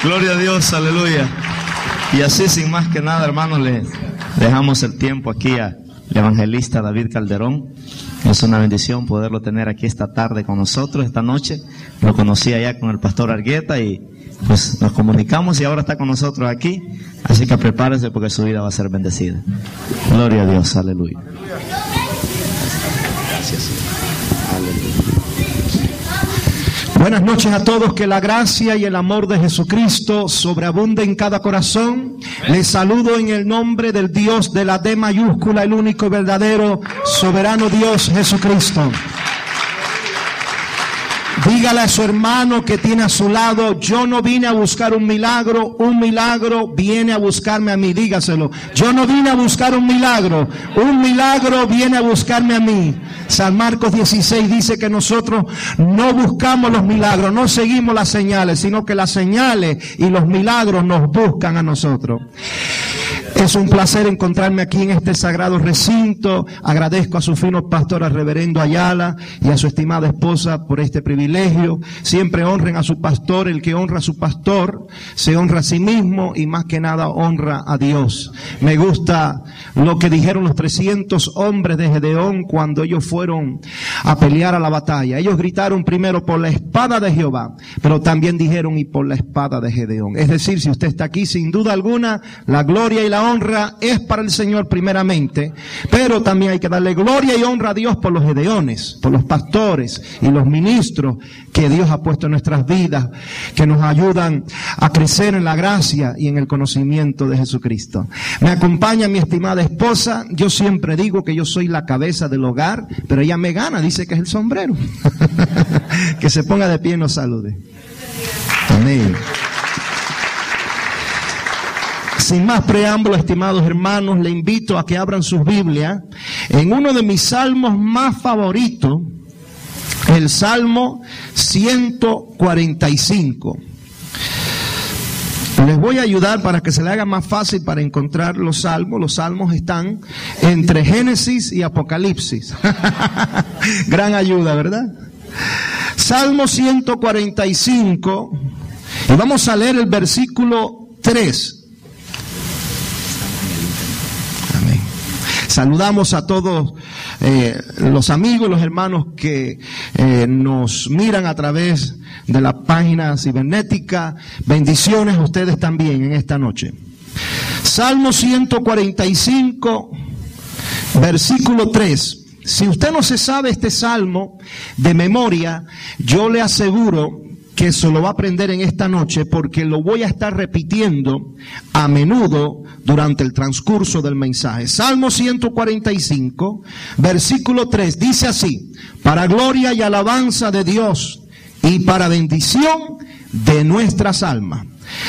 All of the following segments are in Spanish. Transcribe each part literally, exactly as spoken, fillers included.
Gloria a Dios, aleluya. Y así, sin más que nada, hermanos, le dejamos el tiempo aquí al evangelista David Calderón. Es una bendición poderlo tener aquí esta tarde con nosotros, esta noche. Lo conocí allá con el pastor Argueta y pues nos comunicamos y ahora está con nosotros aquí. Así que prepárese porque su vida va a ser bendecida. Gloria a Dios, aleluya. Gracias. Aleluya. Buenas noches a todos, que la gracia y el amor de Jesucristo sobreabunde en cada corazón. Les saludo en el nombre del Dios de la D mayúscula, el único y verdadero, soberano Dios Jesucristo. Dígale a su hermano que tiene a su lado: yo no vine a buscar un milagro, un milagro viene a buscarme a mí. Dígaselo: yo no vine a buscar un milagro, un milagro viene a buscarme a mí. San Marcos dieciséis dice que nosotros no buscamos los milagros, no seguimos las señales, sino que las señales y los milagros nos buscan a nosotros. Es un placer encontrarme aquí en este sagrado recinto. Agradezco a su fino pastor, al reverendo Ayala, y a su estimada esposa por este privilegio. Siempre honren a su pastor. El que honra a su pastor se honra a sí mismo y más que nada honra a Dios. Me gusta lo que dijeron los trescientos hombres de Gedeón cuando ellos fueron a pelear a la batalla. Ellos gritaron primero por la espada de Jehová, pero también dijeron y por la espada de Gedeón. Es decir, si usted está aquí, sin duda alguna, la gloria y la honra es para el Señor primeramente, pero también hay que darle gloria y honra a Dios por los gedeones, por los pastores y los ministros que Dios ha puesto en nuestras vidas, que nos ayudan a crecer en la gracia y en el conocimiento de Jesucristo. Me acompaña mi estimada esposa. Yo siempre digo que yo soy la cabeza del hogar, pero ella me gana, dice que es el sombrero. Que se ponga de pie y nos salude. Amén. Sin más preámbulo, estimados hermanos, le invito a que abran sus Biblias en uno de mis salmos más favoritos, el Salmo ciento cuarenta y cinco. Les voy a ayudar para que se le haga más fácil para encontrar los salmos. Los salmos están entre Génesis y Apocalipsis. Gran ayuda, ¿verdad? Salmo ciento cuarenta y cinco, y vamos a leer el versículo tres. Saludamos a todos eh, los amigos, los hermanos que eh, nos miran a través de la página cibernética. Bendiciones a ustedes también en esta noche. Salmo ciento cuarenta y cinco, versículo tres. Si usted no se sabe este salmo de memoria, yo le aseguro que se lo va a aprender en esta noche, porque lo voy a estar repitiendo a menudo durante el transcurso del mensaje. Salmo ciento cuarenta y cinco, versículo tres, dice así: para gloria y alabanza de Dios y para bendición de nuestras almas.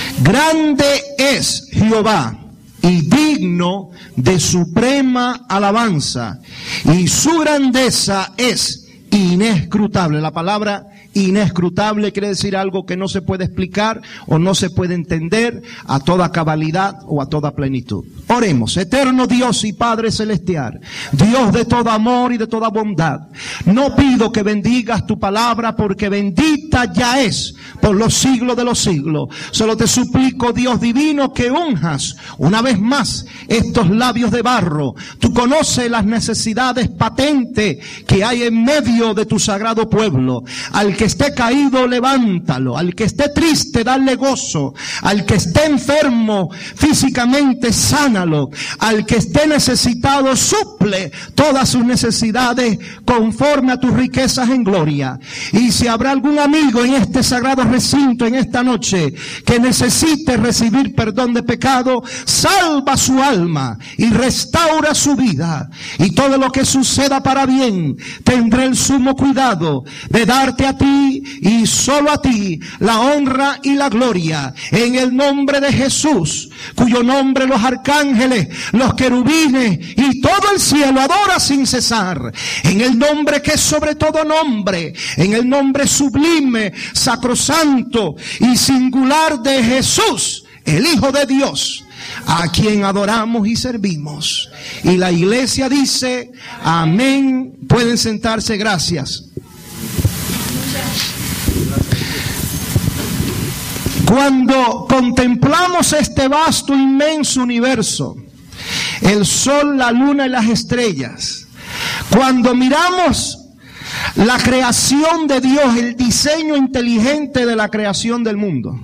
Grande es Jehová y digno de suprema alabanza, y su grandeza es inescrutable. La palabra inescrutable quiere decir algo que no se puede explicar o no se puede entender a toda cabalidad o a toda plenitud. Oremos. Eterno Dios y Padre celestial, Dios de todo amor y de toda bondad, no pido que bendigas tu palabra, porque bendita ya es por los siglos de los siglos. Solo te suplico, Dios divino, que unjas una vez más estos labios de barro. Tú conoces las necesidades patentes que hay en medio de tu sagrado pueblo. Al que esté caído, levántalo. Al que esté triste, dale gozo. Al que esté enfermo físicamente, sánalo. Al que esté necesitado, suple todas sus necesidades conforme a tus riquezas en gloria. Y si habrá algún amigo en este sagrado recinto en esta noche que necesite recibir perdón de pecado, salva su alma y restaura su vida. Y todo lo que suceda para bien, tendré el sumo cuidado de darte a ti y solo a ti la honra y la gloria, en el nombre de Jesús, cuyo nombre los arcángeles, los querubines y todo el cielo adora sin cesar, en el nombre que es sobre todo nombre, en el nombre sublime, sacrosanto y singular de Jesús, el Hijo de Dios, a quien adoramos y servimos. Y la iglesia dice amén. Pueden sentarse, gracias. Cuando contemplamos este vasto, inmenso universo, el sol, la luna y las estrellas, cuando miramos la creación de Dios, el diseño inteligente de la creación del mundo,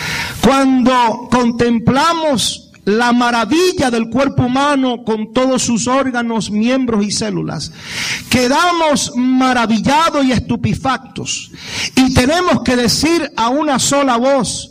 cuando contemplamos la maravilla del cuerpo humano con todos sus órganos, miembros y células, quedamos maravillados y estupefactos, y tenemos que decir a una sola voz,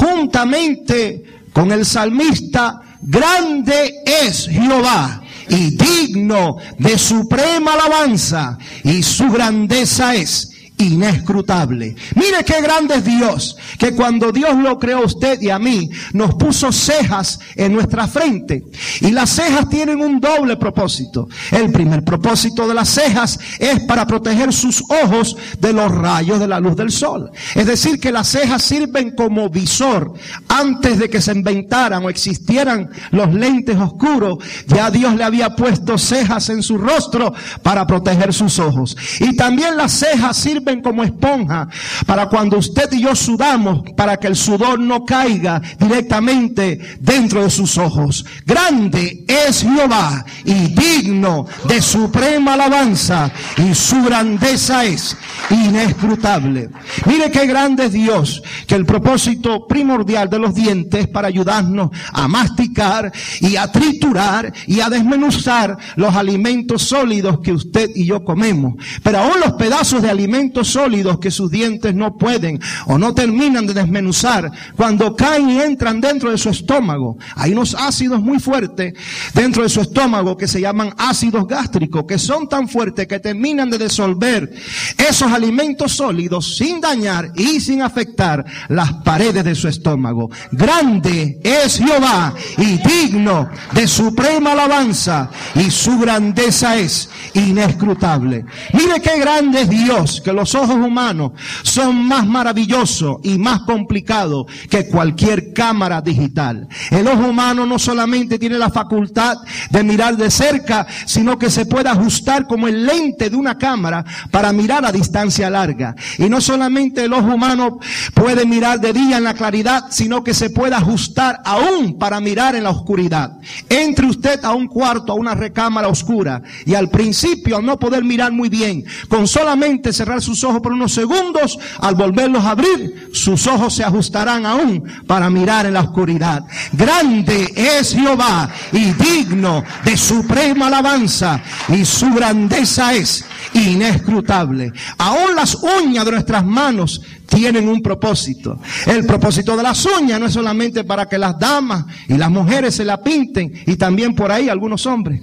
juntamente con el salmista: grande es Jehová y digno de suprema alabanza, y su grandeza es inescrutable. Mire qué grande es Dios, que cuando Dios lo creó a usted y a mí, nos puso cejas en nuestra frente, y las cejas tienen un doble propósito. El primer propósito de las cejas es para proteger sus ojos de los rayos de la luz del sol. Es decir, que las cejas sirven como visor. Antes de que se inventaran o existieran los lentes oscuros, ya Dios le había puesto cejas en su rostro para proteger sus ojos. Y también las cejas sirven como esponja para cuando usted y yo sudamos, para que el sudor no caiga directamente dentro de sus ojos. Grande es Jehová y digno de suprema alabanza, y su grandeza es inescrutable. Mire qué grande es Dios, que el propósito primordial de los dientes es para ayudarnos a masticar y a triturar y a desmenuzar los alimentos sólidos que usted y yo comemos. Pero aún los pedazos de alimentos sólidos que sus dientes no pueden o no terminan de desmenuzar, cuando caen y entran dentro de su estómago, hay unos ácidos muy fuertes dentro de su estómago que se llaman ácidos gástricos, que son tan fuertes que terminan de disolver esos alimentos sólidos sin dañar y sin afectar las paredes de su estómago. Grande es Jehová y digno de suprema alabanza, y su grandeza es inescrutable. Mire qué grande es Dios, que los ojos humanos son más maravillosos y más complicados que cualquier cámara digital. El ojo humano no solamente tiene la facultad de mirar de cerca, sino que se puede ajustar como el lente de una cámara para mirar a distancia larga. Y no solamente el ojo humano puede mirar de día en la claridad, sino que se puede ajustar aún para mirar en la oscuridad. Entre usted a un cuarto, a una recámara oscura, y al principio, al no poder mirar muy bien, con solamente cerrar sus ojos por unos segundos, al volverlos a abrir, sus ojos se ajustarán aún para mirar en la oscuridad. Grande es Jehová y digno de suprema alabanza, y su grandeza es inescrutable. Aún las uñas de nuestras manos tienen un propósito. El propósito de las uñas no es solamente para que las damas y las mujeres se la pinten, y también por ahí algunos hombres.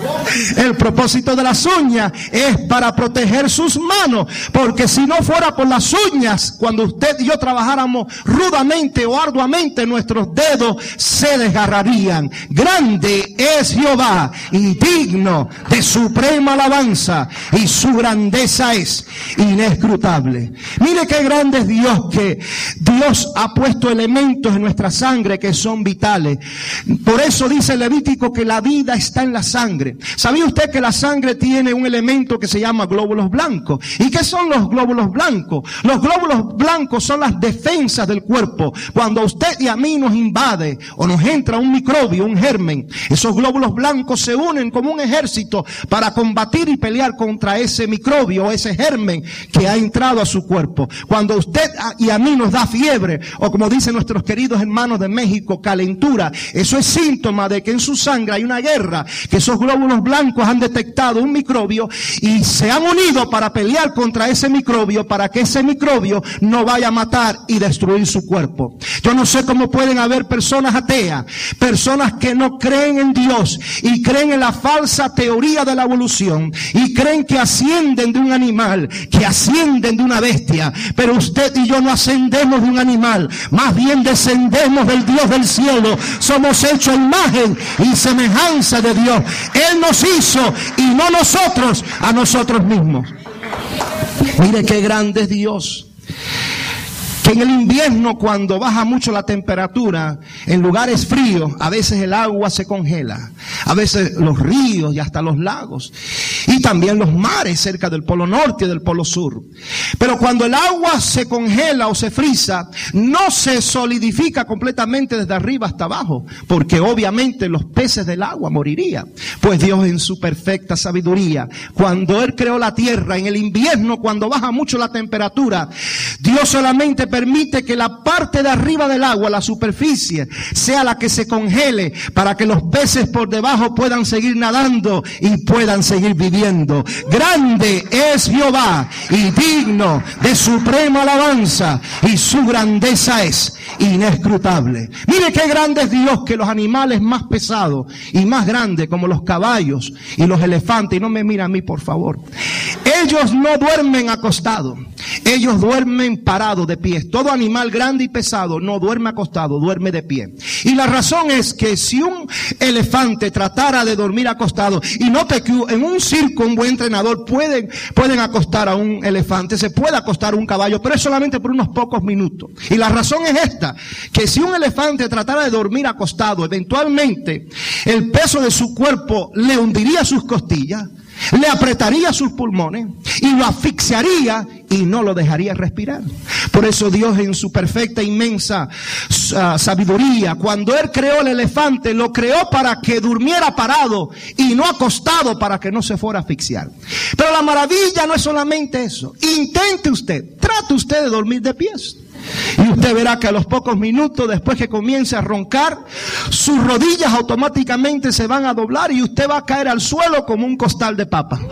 El propósito de las uñas es para proteger sus manos, porque si no fuera por las uñas, cuando usted y yo trabajáramos rudamente o arduamente, nuestros dedos se desgarrarían. Grande es Jehová y digno de suprema alabanza, y su grandeza es inescrutable. Mire qué grande es Dios, que Dios ha puesto elementos en nuestra sangre que son vitales. Por eso dice Levítico que la vida está en la sangre. ¿Sabía usted que la sangre tiene un elemento que se llama glóbulos blancos? ¿Y qué son los glóbulos blancos? Los glóbulos blancos son las defensas del cuerpo. Cuando a usted y a mí nos invade o nos entra un microbio, un germen, esos glóbulos blancos se unen como un ejército para combatir y pelear contra ese microbio o ese germen que ha entrado a su cuerpo. Cuando a usted y a mí nos da fiebre, o como dicen nuestros queridos hermanos de México, calentura, eso es síntoma de que en su sangre hay una guerra, que esos glóbulos blancos han detectado un microbio y se han unido para pelear contra ese microbio, para que ese microbio no vaya a matar y destruir su cuerpo. Yo no sé cómo pueden haber personas ateas, personas que no creen en Dios y creen en la falsa teoría de la evolución y creen que ascienden de un animal, que ascienden de una bestia, pero usted y yo no ascendemos de un animal, más bien descendemos del Dios del cielo. Somos hechos a imagen y semejanza de Dios. Él nos hizo y no nosotros a nosotros mismos. Mire qué grande es Dios, que en el invierno, cuando baja mucho la temperatura en lugares fríos, a veces el agua se congela. A veces los ríos y hasta los lagos. Y también los mares cerca del Polo Norte y del Polo Sur. Pero cuando el agua se congela o se frisa, no se solidifica completamente desde arriba hasta abajo, porque obviamente los peces del agua morirían. Pues Dios en su perfecta sabiduría, cuando Él creó la tierra en el invierno, cuando baja mucho la temperatura, Dios solamente permite que la parte de arriba del agua, la superficie, sea la que se congele para que los peces por debajo puedan seguir nadando y puedan seguir viviendo. Grande es Jehová y digno de suprema alabanza, y su grandeza es inescrutable. Mire qué grande es Dios, que los animales más pesados y más grandes, como los caballos y los elefantes, y no me mira a mí por favor, ellos no duermen acostados, ellos duermen parados de pie. Todo animal grande y pesado no duerme acostado, duerme de pie. Y la razón es que si un elefante tratara de dormir acostado, y note que en un circo un buen entrenador pueden, pueden acostar a un elefante, se puede acostar a un caballo, pero es solamente por unos pocos minutos. Y la razón es esta, que si un elefante tratara de dormir acostado, eventualmente el peso de su cuerpo le hundiría sus costillas, le apretaría sus pulmones y lo asfixiaría y no lo dejaría respirar. Por eso Dios, en su perfecta, inmensa uh, sabiduría, cuando Él creó el elefante, lo creó para que durmiera parado y no acostado, para que no se fuera a asfixiar. Pero la maravilla no es solamente eso. Intente usted, trate usted de dormir de pies. Y usted verá que a los pocos minutos, después que comience a roncar, sus rodillas automáticamente se van a doblar y usted va a caer al suelo como un costal de papa.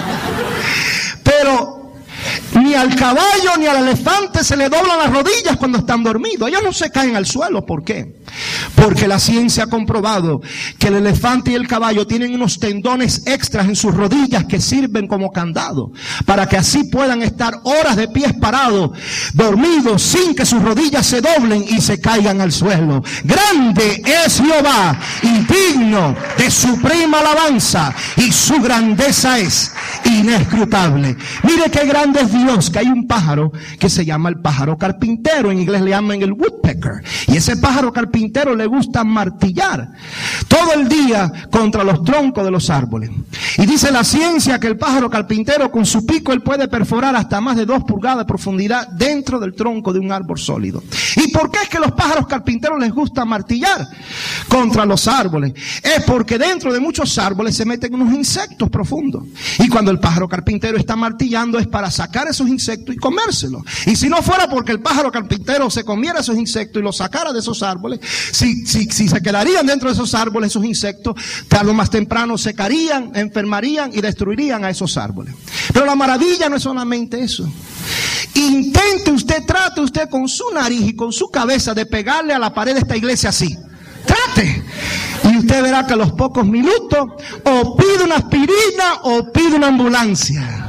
Pero ni al caballo ni al elefante se le doblan las rodillas cuando están dormidos. Ellos no se caen al suelo. ¿Por qué? Porque la ciencia ha comprobado que el elefante y el caballo tienen unos tendones extras en sus rodillas que sirven como candado, para que así puedan estar horas de pies parados, dormidos, sin que sus rodillas se doblen y se caigan al suelo. Grande es Jehová y digno de suprema alabanza, y su grandeza es inescrutable. Mire qué grande es Dios, que hay un pájaro que se llama el pájaro carpintero. En inglés le llaman el woodpecker. Y ese pájaro carpintero le gusta martillar todo el día contra los troncos de los árboles. Y dice la ciencia que el pájaro carpintero, con su pico, él puede perforar hasta más de dos pulgadas de profundidad dentro del tronco de un árbol sólido. ¿Y por qué es que los pájaros carpinteros les gusta martillar contra los árboles? Es porque dentro de muchos árboles se meten unos insectos profundos. Y cuando el pájaro carpintero está martillando es para sacar esos insectos y comérselos. Y si no fuera porque el pájaro carpintero se comiera esos insectos y los sacara de esos árboles, si, si, si se quedarían dentro de esos árboles, esos insectos, tarde o más temprano secarían, enfermarían y destruirían a esos árboles. Pero la maravilla no es solamente eso. Intente usted, trate usted con su nariz y con su cabeza de pegarle a la pared de esta iglesia así. Trate. Y usted verá que a los pocos minutos o pide una aspirina o pide una ambulancia.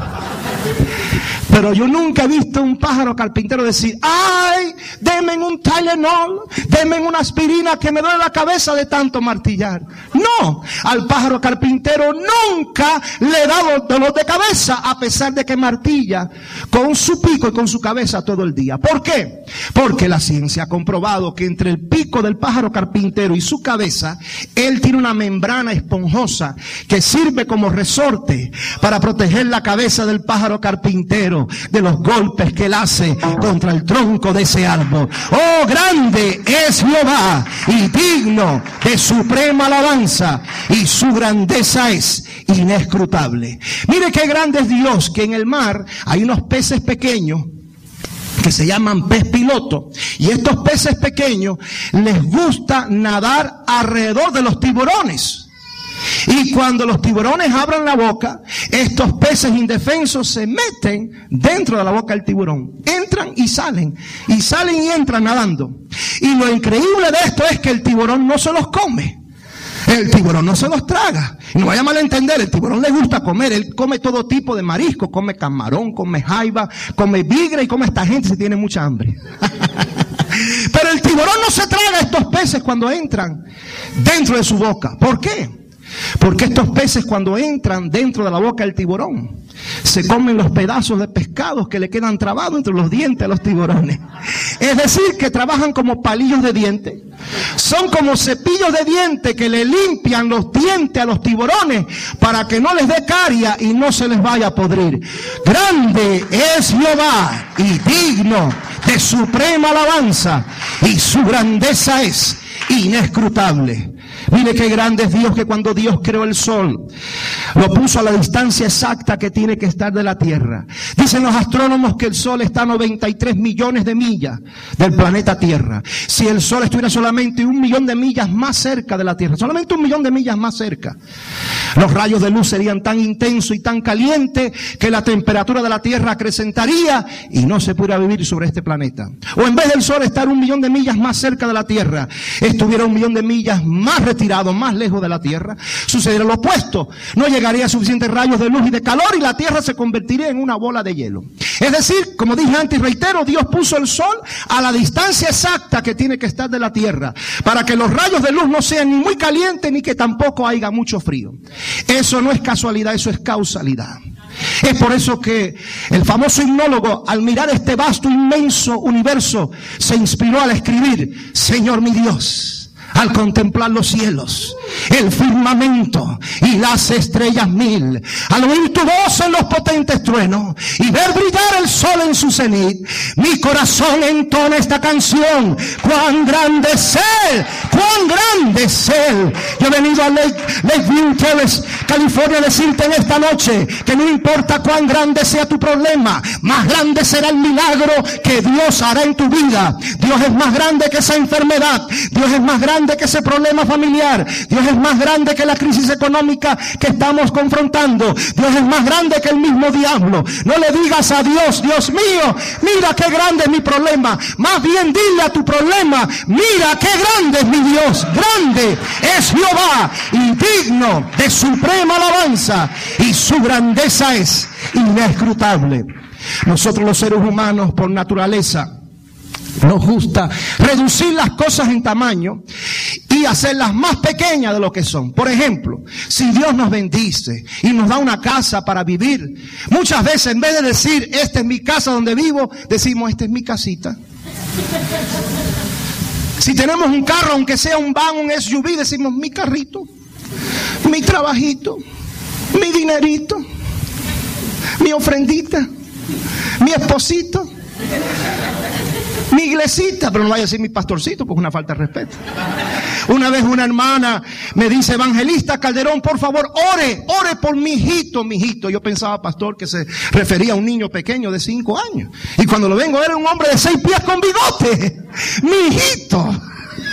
Pero yo nunca he visto un pájaro carpintero decir: ay, denme un Tylenol, denme una aspirina que me duele la cabeza de tanto martillar. No, al pájaro carpintero nunca le da dolor de cabeza, a pesar de que martilla con su pico y con su cabeza todo el día. ¿Por qué? Porque la ciencia ha comprobado que entre el pico del pájaro carpintero y su cabeza, él tiene una membrana esponjosa que sirve como resorte para proteger la cabeza del pájaro carpintero de los golpes que él hace contra el tronco de ese árbol. Oh, grande es Jehová y digno de suprema alabanza, y su grandeza es inescrutable. Mire qué grande es Dios, que en el mar hay unos peces pequeños que se llaman pez piloto, y estos peces pequeños les gusta nadar alrededor de los tiburones. Y cuando los tiburones abran la boca, estos peces indefensos se meten dentro de la boca del tiburón. Entran y salen, y salen y entran nadando. Y lo increíble de esto es que el tiburón no se los come. El tiburón no se los traga. Y no vaya a malentender, el tiburón le gusta comer. Él come todo tipo de marisco. Come camarón, come jaiba, come vigre y come esta gente si tiene mucha hambre. Pero el tiburón no se traga a estos peces cuando entran dentro de su boca. ¿Por qué? Porque estos peces, cuando entran dentro de la boca del tiburón, se comen los pedazos de pescados que le quedan trabados entre los dientes a los tiburones. Es decir, que trabajan como palillos de dientes. son como cepillos de dientes que le limpian los dientes a los tiburones para que no les dé caria y no se les vaya a podrir. Grande es Jehová y digno de suprema alabanza, y su grandeza es inescrutable. Mire qué grande es Dios, que cuando Dios creó el sol, lo puso a la distancia exacta que tiene que estar de la Tierra. Dicen los astrónomos que el sol está a noventa y tres millones de millas del planeta Tierra. Si el sol estuviera solamente un millón de millas más cerca de la Tierra, solamente un millón de millas más cerca, los rayos de luz serían tan intensos y tan calientes que la temperatura de la Tierra acrecentaría y no se pudiera vivir sobre este planeta. O en vez del sol estar un millón de millas más cerca de la Tierra, estuviera un millón de millas más retirado, más lejos de la Tierra, sucedería lo opuesto. No llegaría suficientes rayos de luz y de calor y la Tierra se convertiría en una bola de hielo. Es decir, como dije antes y reitero, Dios puso el sol a la distancia exacta que tiene que estar de la Tierra para que los rayos de luz no sean ni muy calientes ni que tampoco haya mucho frío. Eso no es casualidad, eso es causalidad. Es por eso que el famoso hipnólogo, al mirar este vasto, inmenso universo, se inspiró al escribir: Señor mi Dios, al contemplar los cielos, el firmamento y las estrellas mil, al oír tu voz en los potentes truenos y ver brillar el sol en su cenit, mi corazón entona esta canción: cuán grande es Él, cuán grande es Él. Yo he venido a Lake, Lakeview Terrace, California, a decirte en esta noche que no importa cuán grande sea tu problema, más grande será el milagro que Dios hará en tu vida. Dios es más grande que esa enfermedad, Dios es más grande que ese problema familiar, Dios es más grande que la crisis económica que estamos confrontando, Dios es más grande que el mismo diablo. No le digas a Dios: Dios mío, mira qué grande es mi problema. Más bien dile a tu problema: mira qué grande es mi Dios. Grande es Jehová y digno de suprema alabanza, y su grandeza es inescrutable. Nosotros los seres humanos, por naturaleza, nos gusta reducir las cosas en tamaño y hacerlas más pequeñas de lo que son. Por ejemplo, si Dios nos bendice y nos da una casa para vivir, muchas veces en vez de decir esta es mi casa donde vivo, decimos esta es mi casita. Si tenemos un carro, aunque sea un van, un S U V, decimos mi carrito, mi trabajito, mi dinerito, mi ofrendita, mi esposito, mi iglesita. Pero no vaya a decir mi pastorcito, porque es una falta de respeto. Una vez una hermana me dice: Evangelista Calderón, por favor, ore, ore por mi hijito, mi hijito. Yo pensaba, pastor, que se refería a un niño pequeño de cinco años. Y cuando lo vengo, era un hombre de seis pies con bigote. Mi hijito.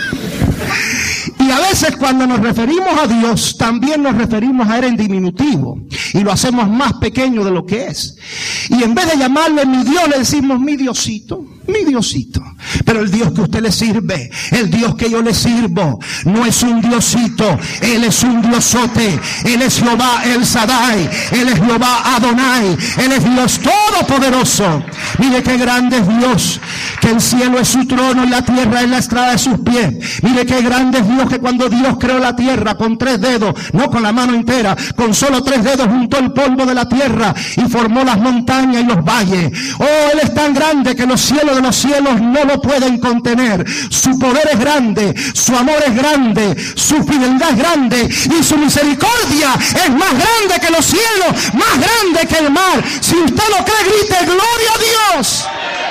Y a veces cuando nos referimos a Dios, también nos referimos a Él en diminutivo. Y lo hacemos más pequeño de lo que es. Y en vez de llamarle mi Dios, le decimos mi Diosito, mi Diosito. Pero el Dios que usted le sirve, el Dios que yo le sirvo, no es un Diosito. Él es un Diosote. Él es Jehová El Shaddai. Él es Jehová Adonai. Él es Dios Todopoderoso. Mire qué grande es Dios, que el cielo es su trono y la tierra es la estrada de sus pies. Mire qué grande es Dios, que cuando Dios creó la tierra con tres dedos, no con la mano entera, con solo tres dedos juntó el polvo de la tierra y formó las montañas y los valles. Oh, Él es tan grande que los cielos de los cielos no lo pueden contener. Su poder es grande, su amor es grande, su fidelidad es grande y su misericordia es más grande que los cielos, más grande que el mar. Si usted lo cree, grite gloria a Dios.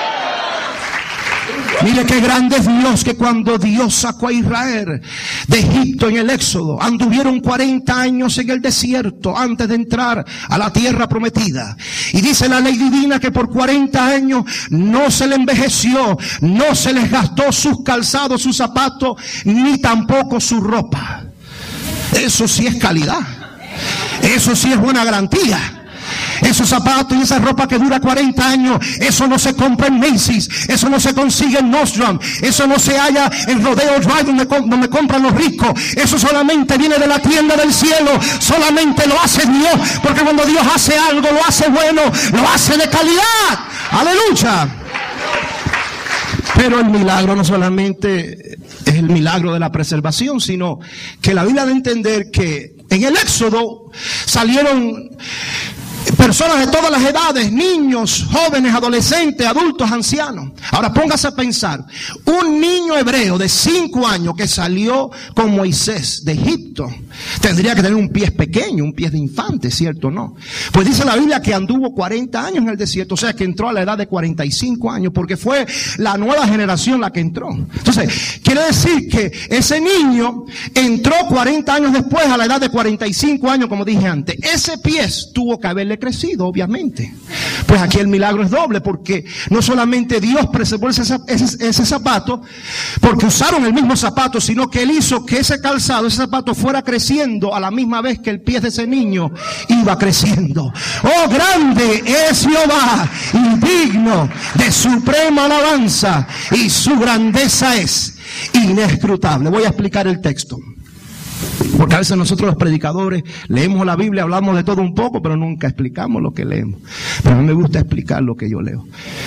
Mire qué grande es Dios, que cuando Dios sacó a Israel de Egipto en el Éxodo, anduvieron cuarenta años en el desierto antes de entrar a la tierra prometida. Y dice la ley divina que por cuarenta años no se le envejeció, no se les gastó sus calzados, sus zapatos, ni tampoco su ropa. Eso sí es calidad. Eso sí es buena garantía. Esos zapatos y esa ropa que dura cuarenta años, eso no se compra en Macy's, eso no se consigue en Nordstrom, eso no se halla en Rodeo Drive donde, donde compran los ricos. Eso solamente viene de la tienda del cielo, solamente lo hace Dios, porque cuando Dios hace algo, lo hace bueno, lo hace de calidad. ¡Aleluya! Pero el milagro no solamente es el milagro de la preservación, sino que la Biblia da a entender que en el Éxodo salieron Personas de todas las edades, niños, jóvenes, adolescentes, adultos, ancianos. Ahora póngase a pensar, un niño hebreo de cinco años que salió con Moisés de Egipto, tendría que tener un pie pequeño, un pie de infante, ¿cierto o no? Pues dice la Biblia que anduvo cuarenta años en el desierto, o sea que entró a la edad de cuarenta y cinco años, porque fue la nueva generación la que entró. Entonces, quiere decir que ese niño entró cuarenta años después, a la edad de cuarenta y cinco años, como dije antes. Ese pie tuvo que haberle crecido, obviamente. Pues aquí el milagro es doble, porque no solamente Dios preservó ese, ese, ese zapato, porque usaron el mismo zapato, sino que Él hizo que ese calzado, ese zapato fuera creciendo a la misma vez que el pie de ese niño iba creciendo. Oh, grande es Jehová y digno de suprema alabanza, y su grandeza es inescrutable. Voy a explicar el texto, porque a veces nosotros los predicadores leemos la Biblia, hablamos de todo un poco, pero nunca explicamos lo que leemos. Pero a mí me gusta explicar lo que yo leo.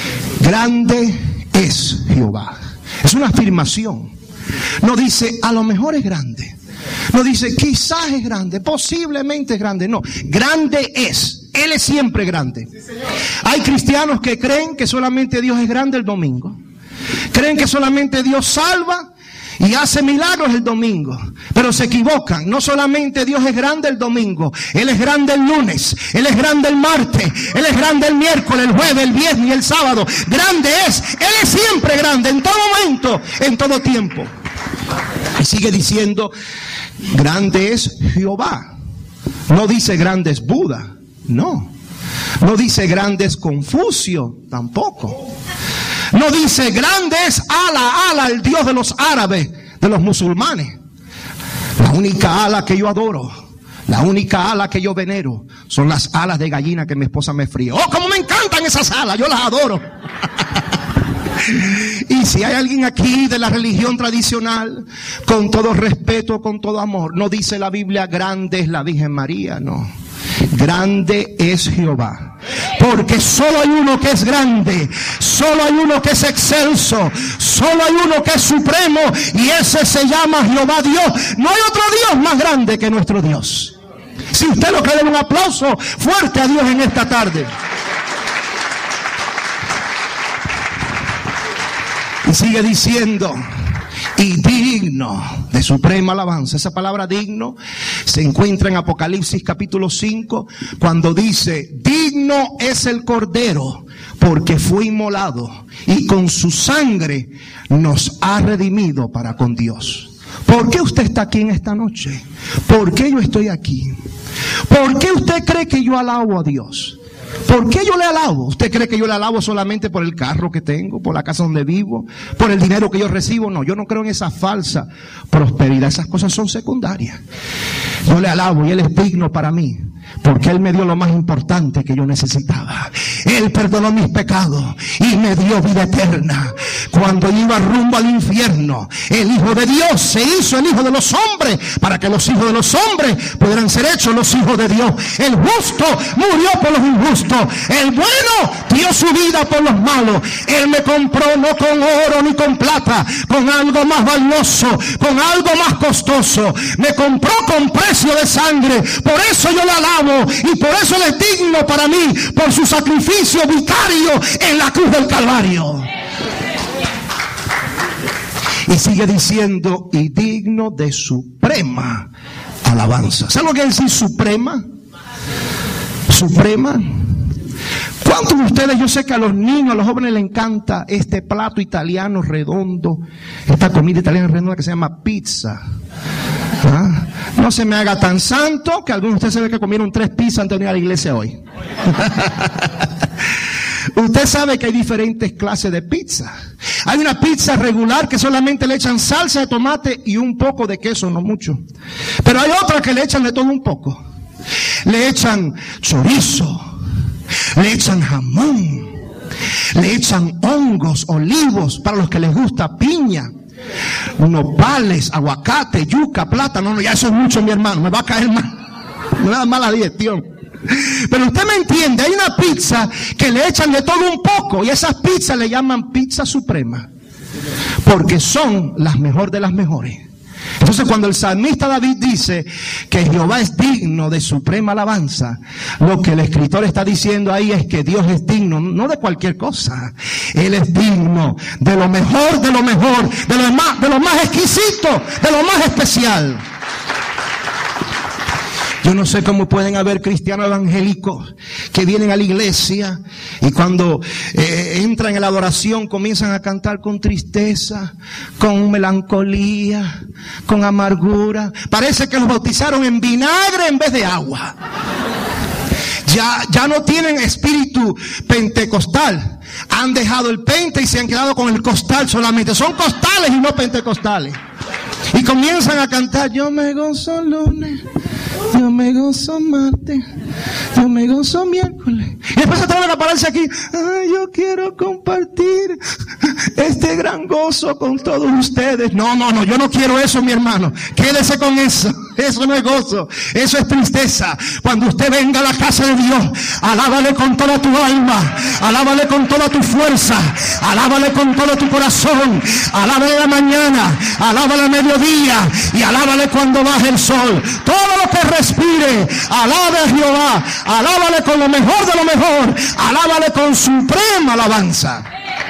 Grande es Jehová. Es una afirmación. No dice, a lo mejor es grande. No dice, quizás es grande, posiblemente es grande. No, grande es. Él es siempre grande. Hay cristianos que creen que solamente Dios es grande el domingo. Creen que solamente Dios salva y hace milagros el domingo, pero se equivocan. No solamente Dios es grande el domingo, Él es grande el lunes, Él es grande el martes, Él es grande el miércoles, el jueves, el viernes y el sábado. Grande es, Él es siempre grande, en todo momento, en todo tiempo. Y sigue diciendo, grande es Jehová. No dice grande es Buda, no. No dice grande es Confucio, tampoco. No dice grande es Alá, Alá, el Dios de los árabes, de los musulmanes. La única Alá que yo adoro, la única Alá que yo venero, son las alas de gallina que mi esposa me fríe. ¡Oh, cómo me encantan esas alas! Yo las adoro. Y si hay alguien aquí de la religión tradicional, con todo respeto, con todo amor, no dice la Biblia grande es la Virgen María, no. Grande es Jehová, porque solo hay uno que es grande, solo hay uno que es excelso, solo hay uno que es supremo, y ese se llama Jehová Dios. No hay otro Dios más grande que nuestro Dios. Si usted lo cree, un aplauso fuerte a Dios en esta tarde. Y sigue diciendo, y digno de suprema alabanza. Esa palabra digno se encuentra en Apocalipsis capítulo cinco, cuando dice, digno es el Cordero, porque fue inmolado, y con su sangre nos ha redimido para con Dios. ¿Por qué usted está aquí en esta noche? ¿Por qué yo estoy aquí? ¿Por qué usted cree que yo alabo a Dios? ¿Por qué yo le alabo? ¿Usted cree que yo le alabo solamente por el carro que tengo, por la casa donde vivo, por el dinero que yo recibo? No, yo no creo en esa falsa prosperidad. Esas cosas son secundarias. Yo le alabo y Él es digno para mí, porque Él me dio lo más importante que yo necesitaba. Él perdonó mis pecados y me dio vida eterna. Cuando iba rumbo al infierno, el Hijo de Dios se hizo el Hijo de los hombres, para que los hijos de los hombres pudieran ser hechos los hijos de Dios. El justo murió por los injustos. El bueno dio su vida por los malos. Él me compró no con oro ni con plata, con algo más valioso, con algo más costoso. Me compró con precio de sangre. Por eso yo le alabo, y por eso Él es digno para mí, por su sacrificio vicario en la cruz del Calvario. Y sigue diciendo, y digno de suprema alabanza. ¿Saben lo que es decir suprema? Suprema. ¿Cuántos de ustedes, yo sé que a los niños, a los jóvenes les encanta este plato italiano redondo, esta comida italiana redonda que se llama pizza? ¿Ah? No se me haga tan santo que algunos de ustedes se ve que comieron tres pizzas antes de venir a la iglesia hoy. Usted sabe que hay diferentes clases de pizza. Hay una pizza regular que solamente le echan salsa de tomate y un poco de queso, no mucho. Pero hay otra que le echan de todo un poco. Le echan chorizo, le echan jamón, le echan hongos, olivos, para los que les gusta piña, nopales, aguacate, yuca, plátano. No, ya eso es mucho, mi hermano, me va a caer mal, me va a dar mala digestión. Pero usted me entiende, hay una pizza que le echan de todo un poco, y esas pizzas le llaman pizza suprema, porque son las mejores de las mejores. Entonces, cuando el salmista David dice que Jehová es digno de suprema alabanza, lo que el escritor está diciendo ahí es que Dios es digno, no de cualquier cosa. Él es digno de lo mejor, de lo mejor, de lo más, de lo más exquisito, de lo más especial. Yo no sé cómo pueden haber cristianos evangélicos que vienen a la iglesia y cuando eh, entran en la adoración comienzan a cantar con tristeza, con melancolía, con amargura. Parece que los bautizaron en vinagre en vez de agua. Ya, ya no tienen espíritu pentecostal. Han dejado el pente y se han quedado con el costal solamente. Son costales y no pentecostales. Y comienzan a cantar: yo me gozo lunes, yo me gozo martes, yo me gozo miércoles. Y después se atreven a pararse aquí: ay, yo quiero compartir este gran gozo con todos ustedes. No, no, no, yo no quiero eso, mi hermano. Quédese con eso. Eso no es gozo, eso es tristeza. Cuando usted venga a la casa de Dios, alábale con toda tu alma, alábale con toda tu fuerza, alábale con todo tu corazón, alábale la mañana, alábale al mediodía y alábale cuando baje el sol. Todo lo que respire, alabe a Jehová, alábale con lo mejor de lo mejor, alábale con suprema alabanza.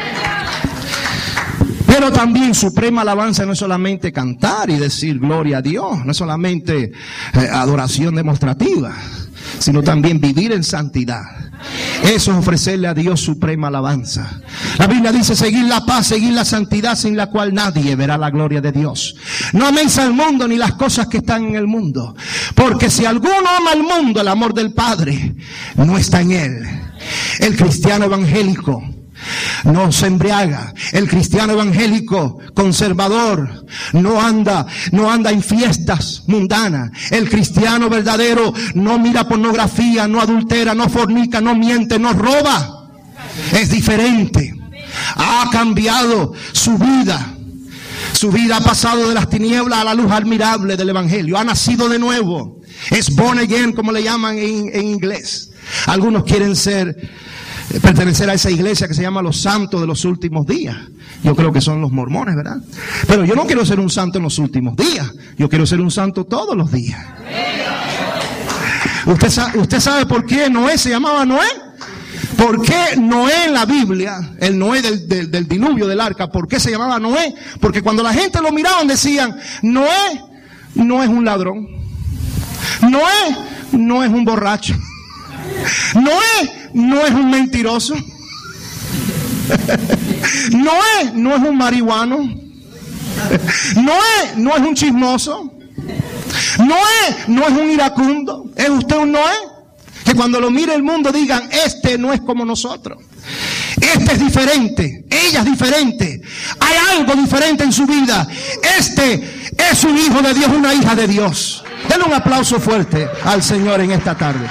Pero también suprema alabanza no es solamente cantar y decir gloria a Dios, no es solamente eh, adoración demostrativa, sino también vivir en santidad. Eso es ofrecerle a Dios suprema alabanza. La Biblia dice: seguir la paz, seguir la santidad, sin la cual nadie verá la gloria de Dios. No améis al mundo ni las cosas que están en el mundo, porque si alguno ama al mundo, el amor del Padre no está en él. El cristiano evangélico no se embriaga. El cristiano evangélico conservador no anda, no anda en fiestas mundanas. El cristiano verdadero no mira pornografía, no adultera, no fornica, no miente, no roba. Es diferente. Ha cambiado su vida. Su vida ha pasado de las tinieblas a la luz admirable del evangelio. Ha nacido de nuevo. Es born again, como le llaman en, en inglés. Algunos quieren ser pertenecer a esa iglesia que se llama los santos de los últimos días. Yo creo que son los mormones, ¿verdad? Pero yo no quiero ser un santo en los últimos días. Yo quiero ser un santo todos los días. ¿Usted sabe, usted sabe por qué Noé se llamaba Noé? ¿Por qué Noé en la Biblia, el Noé del, del, del diluvio del arca, por qué se llamaba Noé? Porque cuando la gente lo miraban decían: Noé no es un ladrón, Noé no es un borracho, Noé no es un mentiroso, Noé no es un marihuano, Noé no es un chismoso, Noé no es un iracundo. ¿Es usted un Noé? Que cuando lo mire el mundo digan: este no es como nosotros, este es diferente, ella es diferente, hay algo diferente en su vida, este es un hijo de Dios, una hija de Dios. Denle un aplauso fuerte al Señor en esta tarde.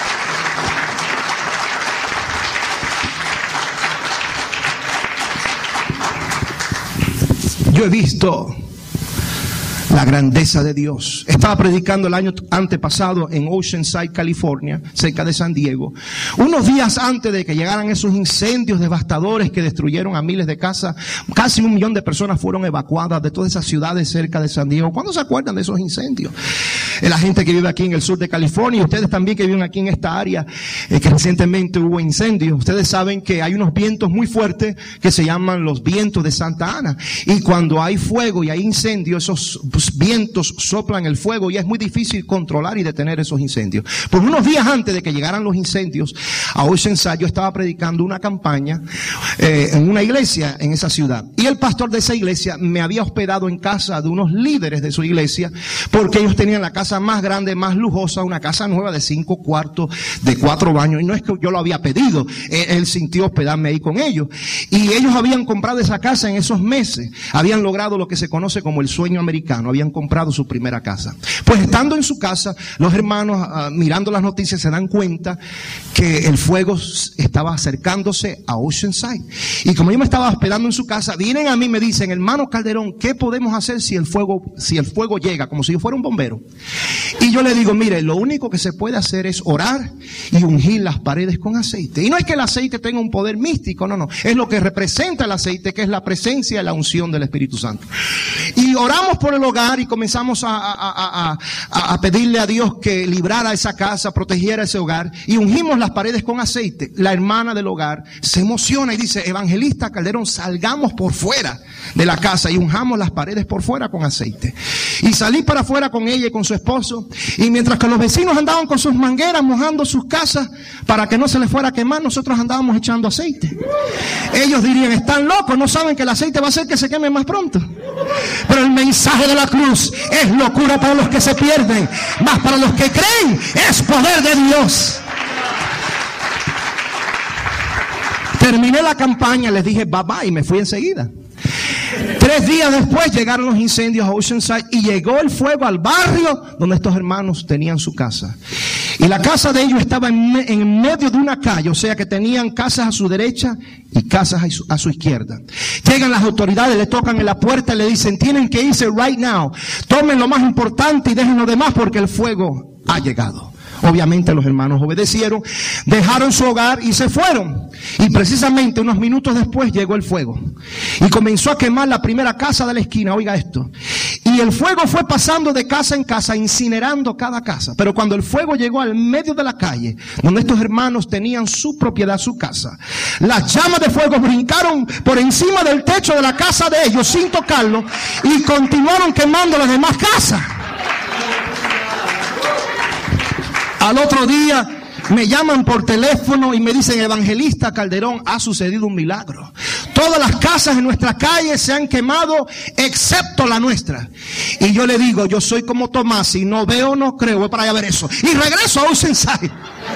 Yo he visto la grandeza de Dios. Estaba predicando el año antepasado en Oceanside, California, cerca de San Diego. Unos días antes de que llegaran esos incendios devastadores que destruyeron a miles de casas, casi un millón de personas fueron evacuadas de todas esas ciudades cerca de San Diego. ¿Cuándo se acuerdan de esos incendios? Eh, la gente que vive aquí en el sur de California, y ustedes también que viven aquí en esta área, eh, que recientemente hubo incendios, ustedes saben que hay unos vientos muy fuertes que se llaman los vientos de Santa Ana. Y cuando hay fuego y hay incendio, esos vientos soplan el fuego y es muy difícil controlar y detener esos incendios. Por unos días antes de que llegaran los incendios a Oceanside, yo estaba predicando una campaña eh, en una iglesia en esa ciudad. Y el pastor de esa iglesia me había hospedado en casa de unos líderes de su iglesia, porque ellos tenían la casa más grande, más lujosa, una casa nueva de cinco cuartos, de cuatro baños. Y no es que yo lo había pedido, él, él sintió hospedarme ahí con ellos. Y ellos habían comprado esa casa en esos meses. Habían logrado lo que se conoce como el sueño americano. Habían comprado su primera casa. Pues estando en su casa, los hermanos uh, mirando las noticias se dan cuenta que el fuego estaba acercándose a Oceanside. Y como yo me estaba hospedando en su casa, vienen a mí y me dicen: hermano Calderón, ¿qué podemos hacer si el fuego, si el fuego llega? Como si yo fuera un bombero. Y yo le digo: mire, lo único que se puede hacer es orar y ungir las paredes con aceite. Y no es que el aceite tenga un poder místico, no, no. Es lo que representa el aceite, que es la presencia y la unción del Espíritu Santo. Y oramos por el hogar. orar y comenzamos a, a, a, a, a pedirle a Dios que librara esa casa, protegiera ese hogar, y ungimos las paredes con aceite. La hermana del hogar se emociona y dice: Evangelista Calderón, salgamos por fuera de la casa y unjamos las paredes por fuera con aceite. Y salí para afuera con ella y con su esposo, y mientras que los vecinos andaban con sus mangueras mojando sus casas para que no se les fuera a quemar, nosotros andábamos echando aceite. Ellos dirían: están locos, no saben que el aceite va a hacer que se queme más pronto. Pero el mensaje de la cruz es locura para los que se pierden, mas para los que creen es poder de Dios. Terminé la campaña, les dije bye bye y me fui enseguida. Tres días después llegaron los incendios a Oceanside y llegó el fuego al barrio donde estos hermanos tenían su casa. Y la casa de ellos estaba en, me, en medio de una calle, o sea que tenían casas a su derecha y casas a su, a su izquierda. Llegan las autoridades, le tocan en la puerta y le dicen: tienen que irse right now, tomen lo más importante y dejen lo demás porque el fuego ha llegado. Obviamente los hermanos obedecieron, dejaron su hogar y se fueron. Y precisamente unos minutos después llegó el fuego y comenzó a quemar la primera casa de la esquina. Oiga esto. Y el fuego fue pasando de casa en casa, incinerando cada casa. Pero cuando el fuego llegó al medio de la calle, donde estos hermanos tenían su propiedad, su casa, las llamas de fuego brincaron por encima del techo de la casa de ellos sin tocarlo y continuaron quemando las demás casas. Al otro día me llaman por teléfono y me dicen: Evangelista Calderón, ha sucedido un milagro. Todas las casas en nuestra calle se han quemado excepto la nuestra. Y yo le digo: yo soy como Tomás, si no veo no creo, voy para allá a ver eso. Y regreso a Oceanside.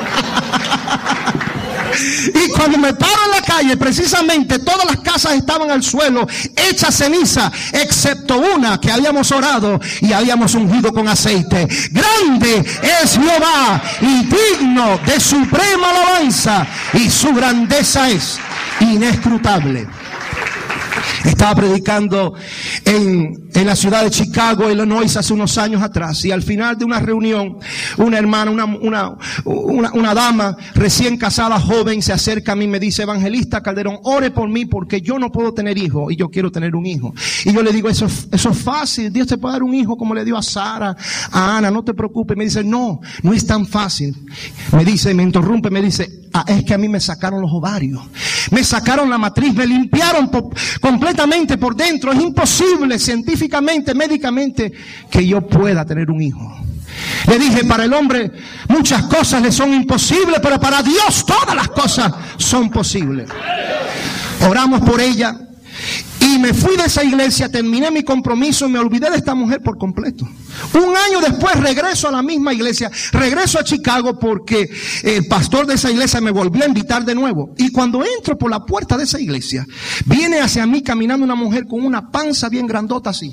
Y cuando me paro en la calle, precisamente todas las casas estaban al suelo, hechas ceniza, excepto una que habíamos orado y habíamos ungido con aceite. Grande es Jehová y digno de suprema alabanza, y su grandeza es inescrutable. Estaba predicando en, en la ciudad de Chicago, Illinois, hace unos años atrás, y al final de una reunión, una hermana, una, una, una, una dama recién casada, joven, se acerca a mí y me dice: Evangelista Calderón, ore por mí porque yo no puedo tener hijo y yo quiero tener un hijo. Y yo le digo: eso, eso es fácil, Dios te puede dar un hijo como le dio a Sara, a Ana, no te preocupes. Me dice: no, no es tan fácil. Me dice, me interrumpe, me dice: ah, es que a mí me sacaron los ovarios, me sacaron la matriz, me limpiaron por, completamente por dentro. Es imposible científicamente, médicamente, que yo pueda tener un hijo. Le dije: para el hombre muchas cosas le son imposibles, pero para Dios todas las cosas son posibles. Oramos por ella y me fui de esa iglesia, terminé mi compromiso y me olvidé de esta mujer por completo. Un año después regreso a la misma iglesia, regreso a Chicago porque el pastor de esa iglesia me volvió a invitar de nuevo. Y cuando entro por la puerta de esa iglesia, viene hacia mí caminando una mujer con una panza bien grandota así.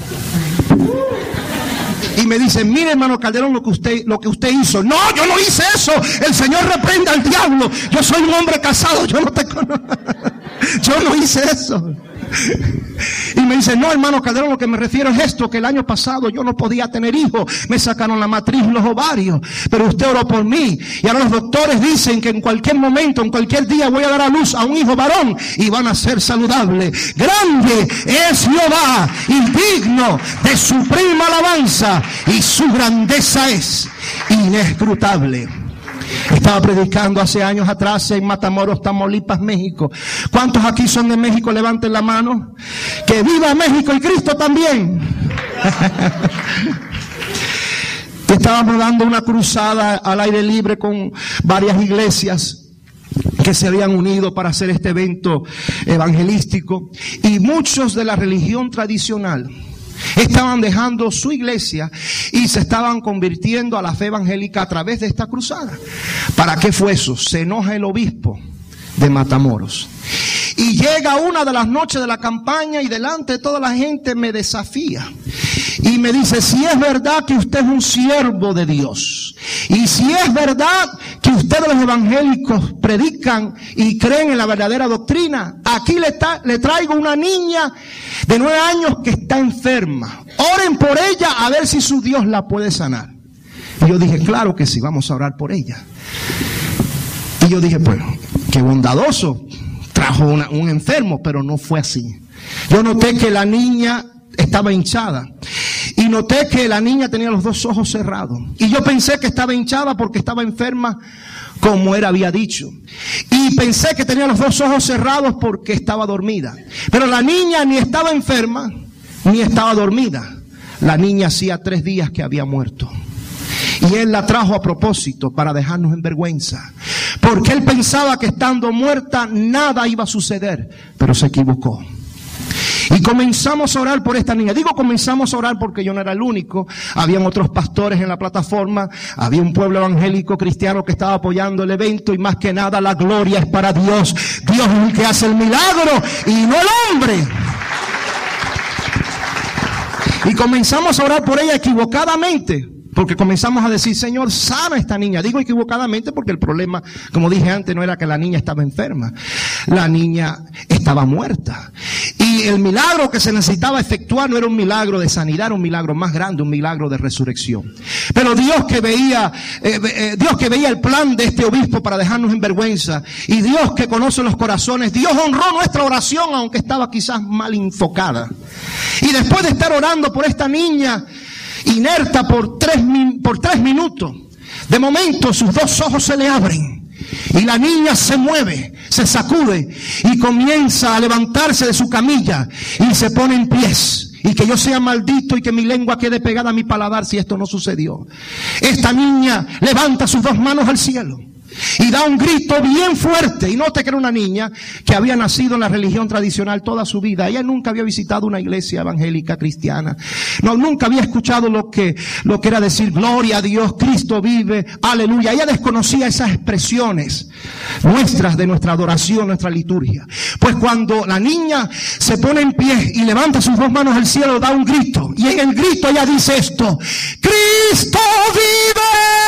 Y me dice: mire, hermano Calderón, lo que usted, lo que usted hizo. No, yo no hice eso. El Señor reprenda al diablo. Yo soy un hombre casado, yo no te conozco. Yo no hice eso. Y me dice: no, hermano Calderón, lo que me refiero es esto, que el año pasado yo no podía tener hijos, me sacaron la matriz y los ovarios, pero usted oró por mí, y ahora los doctores dicen que en cualquier momento, en cualquier día voy a dar a luz a un hijo varón, y van a ser saludables. Grande es Jehová, y digno de suprema alabanza, y su grandeza es inescrutable. Estaba predicando hace años atrás en Matamoros, Tamaulipas, México. ¿Cuántos aquí son de México? Levanten la mano. ¡Que viva México y Cristo también! Estábamos dando una cruzada al aire libre con varias iglesias que se habían unido para hacer este evento evangelístico, y muchos de la religión tradicional estaban dejando su iglesia y se estaban convirtiendo a la fe evangélica a través de esta cruzada. ¿Para qué fue eso? Se enoja el obispo de Matamoros y llega una de las noches de la campaña y delante de toda la gente me desafía y me dice: si es verdad que usted es un siervo de Dios, y si es verdad que ustedes los evangélicos predican y creen en la verdadera doctrina, aquí le, ta, le traigo una niña de nueve años que está enferma. Oren por ella a ver si su Dios la puede sanar. Y yo dije: claro que sí, vamos a orar por ella. Y yo dije: bueno, qué bondadoso, trajo una, un enfermo, pero no fue así. Yo noté que la niña estaba hinchada y noté que la niña tenía los dos ojos cerrados. Y yo pensé que estaba hinchada porque estaba enferma, como él había dicho. Y pensé que tenía los dos ojos cerrados porque estaba dormida. Pero la niña ni estaba enferma, ni estaba dormida. La niña hacía tres días que había muerto. Y él la trajo a propósito para dejarnos en vergüenza. Porque él pensaba que estando muerta nada iba a suceder. Pero se equivocó. Y comenzamos a orar por esta niña. Digo comenzamos a orar porque yo no era el único. Habían otros pastores en la plataforma. Había un pueblo evangélico cristiano que estaba apoyando el evento. Y más que nada la gloria es para Dios. Dios es el que hace el milagro y no el hombre. Y comenzamos a orar por ella equivocadamente. Porque comenzamos a decir, Señor, sana a esta niña. Digo equivocadamente porque el problema, como dije antes, no era que la niña estaba enferma. La niña estaba muerta. Y el milagro que se necesitaba efectuar no era un milagro de sanidad, era un milagro más grande, un milagro de resurrección. Pero Dios que veía, eh, eh, Dios que veía el plan de este obispo para dejarnos en vergüenza, y Dios que conoce los corazones, Dios honró nuestra oración, aunque estaba quizás mal enfocada. Y después de estar orando por esta niña, inerta por tres, por tres minutos, de momento sus dos ojos se le abren y la niña se mueve, se sacude y comienza a levantarse de su camilla y se pone en pies. Y que yo sea maldito y que mi lengua quede pegada a mi paladar si esto no sucedió. Esta niña levanta sus dos manos al cielo y da un grito bien fuerte. Y note que era una niña que había nacido en la religión tradicional toda su vida. Ella nunca había visitado una iglesia evangélica cristiana. No, nunca había escuchado lo que, lo que era decir gloria a Dios, Cristo vive, aleluya. Ella desconocía esas expresiones nuestras de nuestra adoración, nuestra liturgia. Pues cuando la niña se pone en pie y levanta sus dos manos al cielo, da un grito. Y en el grito ella dice esto: ¡Cristo vive!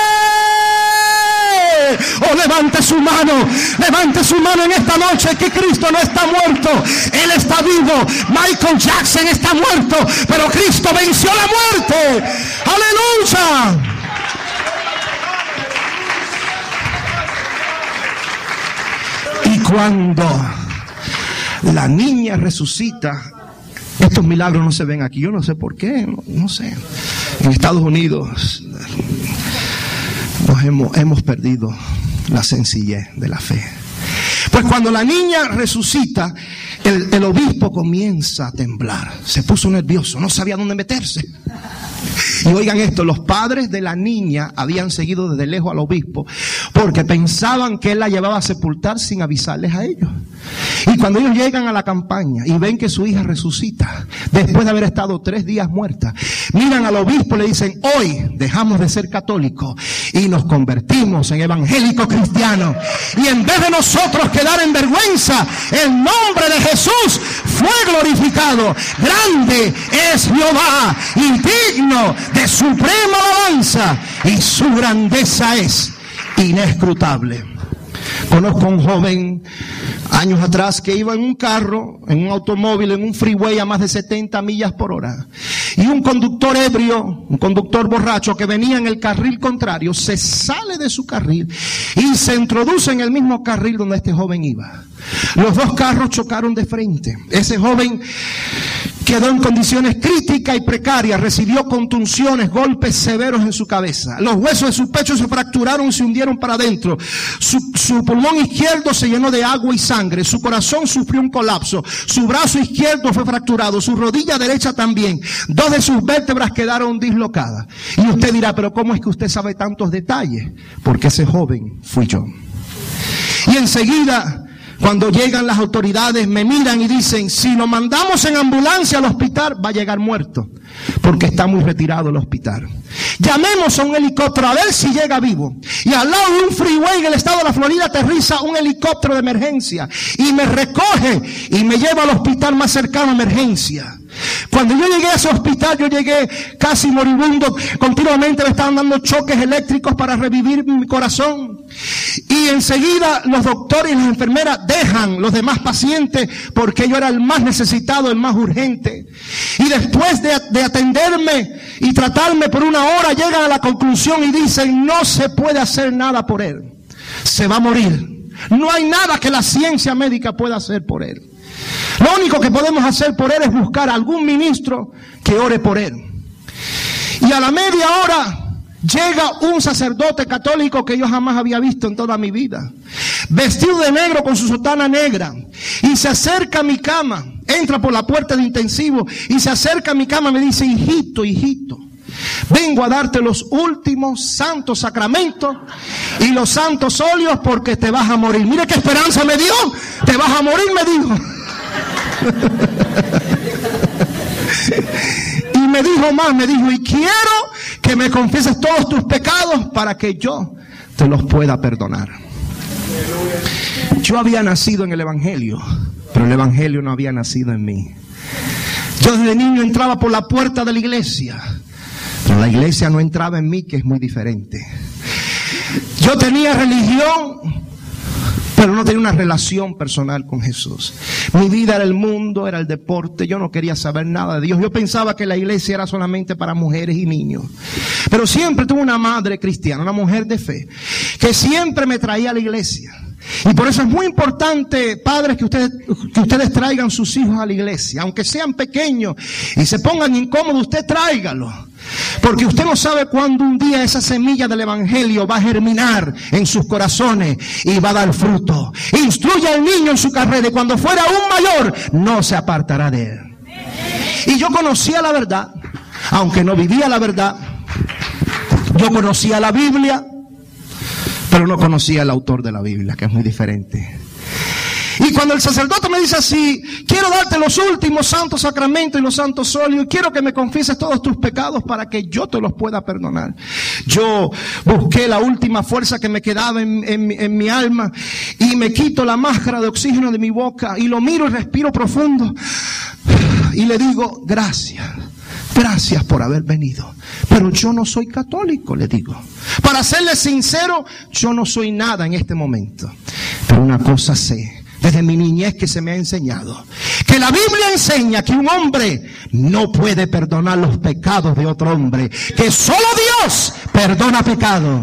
O levante su mano, levante su mano en esta noche, que Cristo no está muerto, Él está vivo. Michael Jackson está muerto, pero Cristo venció la muerte. ¡Aleluya! Y cuando la niña resucita, estos milagros no se ven aquí, yo no sé por qué, no, no sé. En Estados Unidos nos hemos, hemos perdido la sencillez de la fe. Pues cuando la niña resucita, el, el obispo comienza a temblar. Se puso nervioso, no sabía dónde meterse. Y oigan esto, los padres de la niña habían seguido desde lejos al obispo porque pensaban que él la llevaba a sepultar sin avisarles a ellos. Y cuando ellos llegan a la campaña y ven que su hija resucita, después de haber estado tres días muerta, miran al obispo y le dicen: hoy dejamos de ser católicos y nos convertimos en evangélicos cristianos. Y en vez de nosotros quedar en vergüenza, el nombre de Jesús fue glorificado. Grande es Jehová y digno de suprema alabanza, y su grandeza es inescrutable. Conozco a un joven años atrás que iba en un carro, en un automóvil, en un freeway a más de setenta millas por hora. Y un conductor ebrio, un conductor borracho que venía en el carril contrario, se sale de su carril y se introduce en el mismo carril donde este joven iba. Los dos carros chocaron de frente. Ese joven quedó en condiciones críticas y precarias, recibió contusiones, golpes severos en su cabeza. Los huesos de su pecho se fracturaron y se hundieron para adentro. Su, su pulmón izquierdo se llenó de agua y sangre. Su corazón sufrió un colapso. Su brazo izquierdo fue fracturado. Su rodilla derecha también. Dos de sus vértebras quedaron dislocadas. Y usted dirá: pero ¿cómo es que usted sabe tantos detalles? Porque ese joven fui yo. Y enseguida, cuando llegan las autoridades, me miran y dicen: si lo mandamos en ambulancia al hospital, va a llegar muerto, porque está muy retirado el hospital. Llamemos a un helicóptero a ver si llega vivo. Y al lado de un freeway en el estado de la Florida aterriza un helicóptero de emergencia y me recoge y me lleva al hospital más cercano a emergencia. Cuando yo llegué a ese hospital, yo llegué casi moribundo. Continuamente me estaban dando choques eléctricos para revivir mi corazón. Y enseguida los doctores y las enfermeras dejan los demás pacientes porque yo era el más necesitado, el más urgente. Y después de, de atenderme y tratarme por una hora, llegan a la conclusión y dicen: no se puede hacer nada por él. Se va a morir. No hay nada que la ciencia médica pueda hacer por él. Lo único que podemos hacer por él es buscar a algún ministro que ore por él. Y a la media hora llega un sacerdote católico que yo jamás había visto en toda mi vida, vestido de negro con su sotana negra, y se acerca a mi cama, entra por la puerta de intensivo y se acerca a mi cama y me dice: hijito, hijito, vengo a darte los últimos santos sacramentos y los santos óleos porque te vas a morir. Mire qué esperanza me dio. Te vas a morir, me dijo. Y me dijo más, me dijo: y quiero que me confieses todos tus pecados para que yo te los pueda perdonar. Yo había nacido en el Evangelio, pero el Evangelio no había nacido en mí. Yo desde niño entraba por la puerta de la iglesia, pero la iglesia no entraba en mí, que es muy diferente. Yo tenía religión, pero no tenía una relación personal con Jesús. Mi vida era el mundo, era el deporte. Yo no quería saber nada de Dios. Yo pensaba que la iglesia era solamente para mujeres y niños. Pero siempre tuve una madre cristiana, una mujer de fe, que siempre me traía a la iglesia. Y por eso es muy importante, padres, que ustedes, que ustedes traigan sus hijos a la iglesia. Aunque sean pequeños y se pongan incómodos, usted tráigalo. Porque usted no sabe cuándo un día esa semilla del evangelio va a germinar en sus corazones y va a dar fruto. Instruya al niño en su carrera y cuando fuera un mayor no se apartará de él. Y yo conocía la verdad, aunque no vivía la verdad. Yo conocía la Biblia, pero no conocía el autor de la Biblia, que es muy diferente. Y cuando el sacerdote me dice así: quiero darte los últimos santos sacramentos y los santos óleos, y quiero que me confieses todos tus pecados para que yo te los pueda perdonar. Yo busqué la última fuerza que me quedaba en, en, en mi alma y me quito la máscara de oxígeno de mi boca y lo miro y respiro profundo y le digo: gracias. Gracias por haber venido. Pero yo no soy católico, le digo. Para serle sincero, yo no soy nada en este momento. Pero una cosa sé, desde mi niñez, que se me ha enseñado, que la Biblia enseña que un hombre no puede perdonar los pecados de otro hombre, que solo Dios perdona pecado.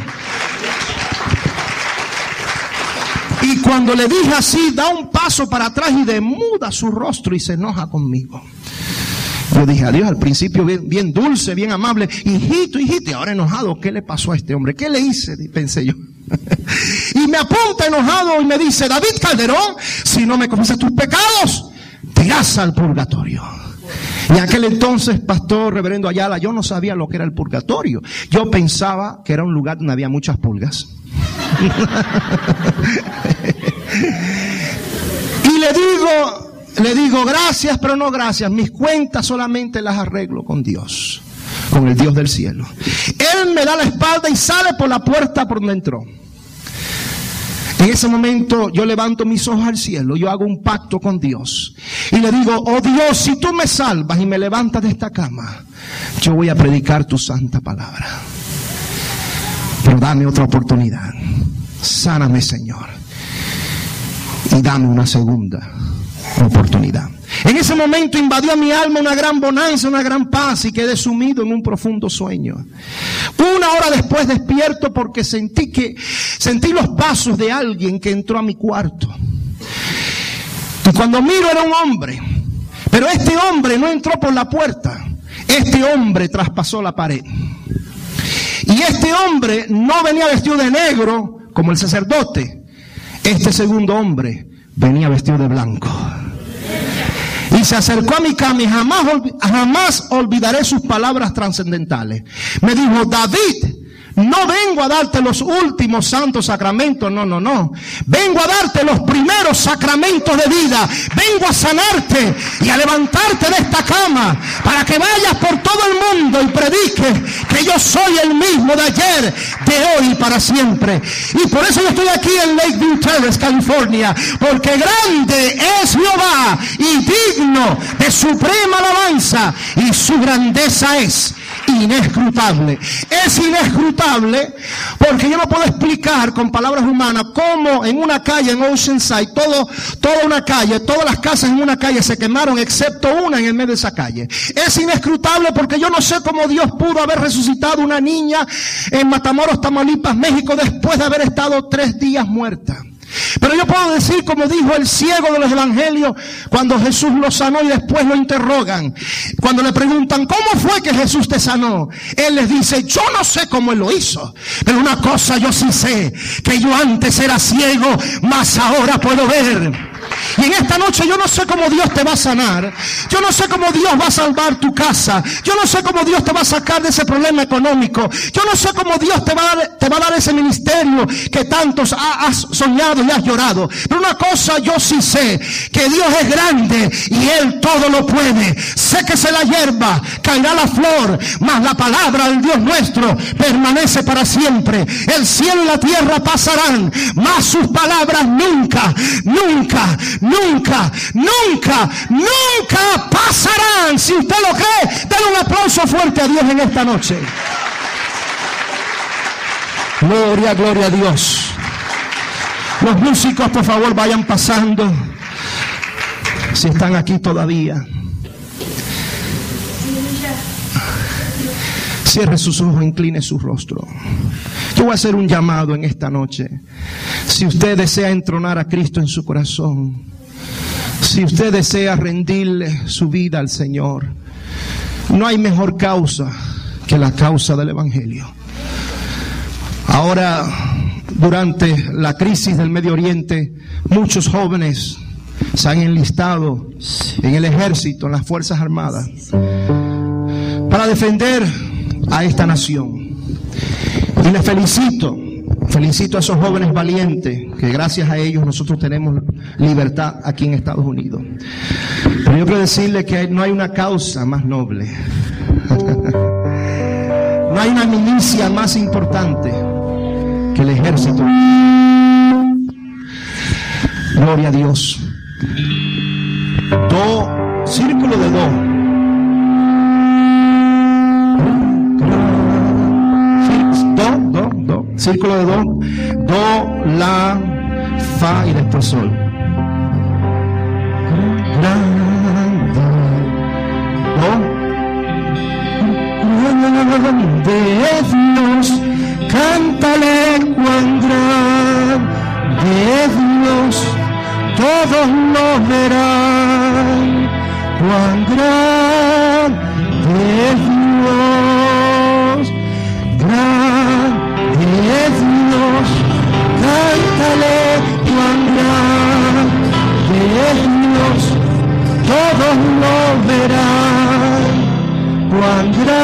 Y cuando le dije así, da un paso para atrás y demuda su rostro y se enoja conmigo. Yo dije: adiós, al principio bien, bien dulce, bien amable, hijito, hijito, y ahora enojado. ¿Qué le pasó a este hombre? ¿Qué le hice? Pensé yo. Y me apunta enojado y me dice: David Calderón, si no me confiesas tus pecados, te irás al purgatorio. Y en aquel entonces, pastor reverendo Ayala, yo no sabía lo que era el purgatorio. Yo pensaba que era un lugar donde había muchas pulgas. Y le digo... Le digo: gracias, pero no gracias. Mis cuentas solamente las arreglo con Dios, con el Dios del cielo. Él me da la espalda y sale por la puerta por donde entró. En ese momento yo levanto mis ojos al cielo, yo hago un pacto con Dios y le digo: oh Dios, si tú me salvas y me levantas de esta cama, yo voy a predicar tu santa palabra. Pero dame otra oportunidad. Sáname, Señor, y dame una segunda oportunidad. En ese momento invadió a mi alma una gran bonanza, una gran paz, y quedé sumido en un profundo sueño. Una hora después despierto porque sentí que sentí los pasos de alguien que entró a mi cuarto. Y cuando miro era un hombre, pero este hombre no entró por la puerta. Este hombre traspasó la pared. Y este hombre no venía vestido de negro como el sacerdote. Este segundo hombre venía vestido de blanco. Y se acercó a mi cama y jamás, jamás olvidaré sus palabras trascendentales. Me dijo: David, no vengo a darte los últimos santos sacramentos, no, no, no. Vengo a darte los primeros sacramentos de vida. Vengo a sanarte y a levantarte de esta cama para que vayas por todo el mundo y prediques que yo soy el mismo de ayer, de hoy y para siempre. Y por eso yo estoy aquí en Lakeview Terrace, California, porque grande es Jehová y digno de suprema alabanza, y su grandeza es inescrutable. Es inescrutable porque yo no puedo explicar con palabras humanas cómo en una calle en Oceanside, todo, toda una calle, todas las casas en una calle se quemaron excepto una en el medio de esa calle. Es inescrutable porque yo no sé cómo Dios pudo haber resucitado una niña en Matamoros, Tamaulipas, México, después de haber estado tres días muerta. Pero Pero yo puedo decir, como dijo el ciego de los evangelios, cuando Jesús lo sanó y después lo interrogan. Cuando le preguntan, ¿cómo fue que Jesús te sanó? Él les dice, yo no sé cómo Él lo hizo, pero una cosa yo sí sé, que yo antes era ciego, mas ahora puedo ver. Y en esta noche yo no sé cómo Dios te va a sanar. Yo no sé cómo Dios va a salvar tu casa. Yo no sé cómo Dios te va a sacar de ese problema económico. Yo no sé cómo Dios te va a dar, te va a dar ese ministerio que tantos ha, has soñado y has llorado. Pero una cosa yo sí sé, que Dios es grande y Él todo lo puede. Séquese la hierba, caerá la flor, mas la palabra del Dios nuestro permanece para siempre. El cielo y la tierra pasarán, mas sus palabras nunca, nunca, nunca, nunca, nunca pasarán. Si usted lo cree, denle un aplauso fuerte a Dios en esta noche. Gloria, gloria a Dios. Los músicos, por favor, vayan pasando, si están aquí todavía. Cierre sus ojos, incline su rostro. Yo voy a hacer un llamado en esta noche. Si usted desea entronar a Cristo en su corazón, si usted desea rendirle su vida al Señor, no hay mejor causa que la causa del Evangelio. Ahora, durante la crisis del Medio Oriente, muchos jóvenes se han enlistado en el ejército, en las Fuerzas Armadas, para defender a esta nación. Y les felicito, felicito a esos jóvenes valientes, que gracias a ellos nosotros tenemos libertad aquí en Estados Unidos. Pero yo quiero decirles que no hay una causa más noble, no hay una milicia más importante que el ejército. Gloria a Dios. Do, círculo de do. Círculo de do, do, la, fa y después sol. Grande es Dios, cántale cuán grande es Dios, todos lo verán, cuán grande es Dios, grande es Dios, cántale cuán grande es Dios, todos lo verán, cuán grande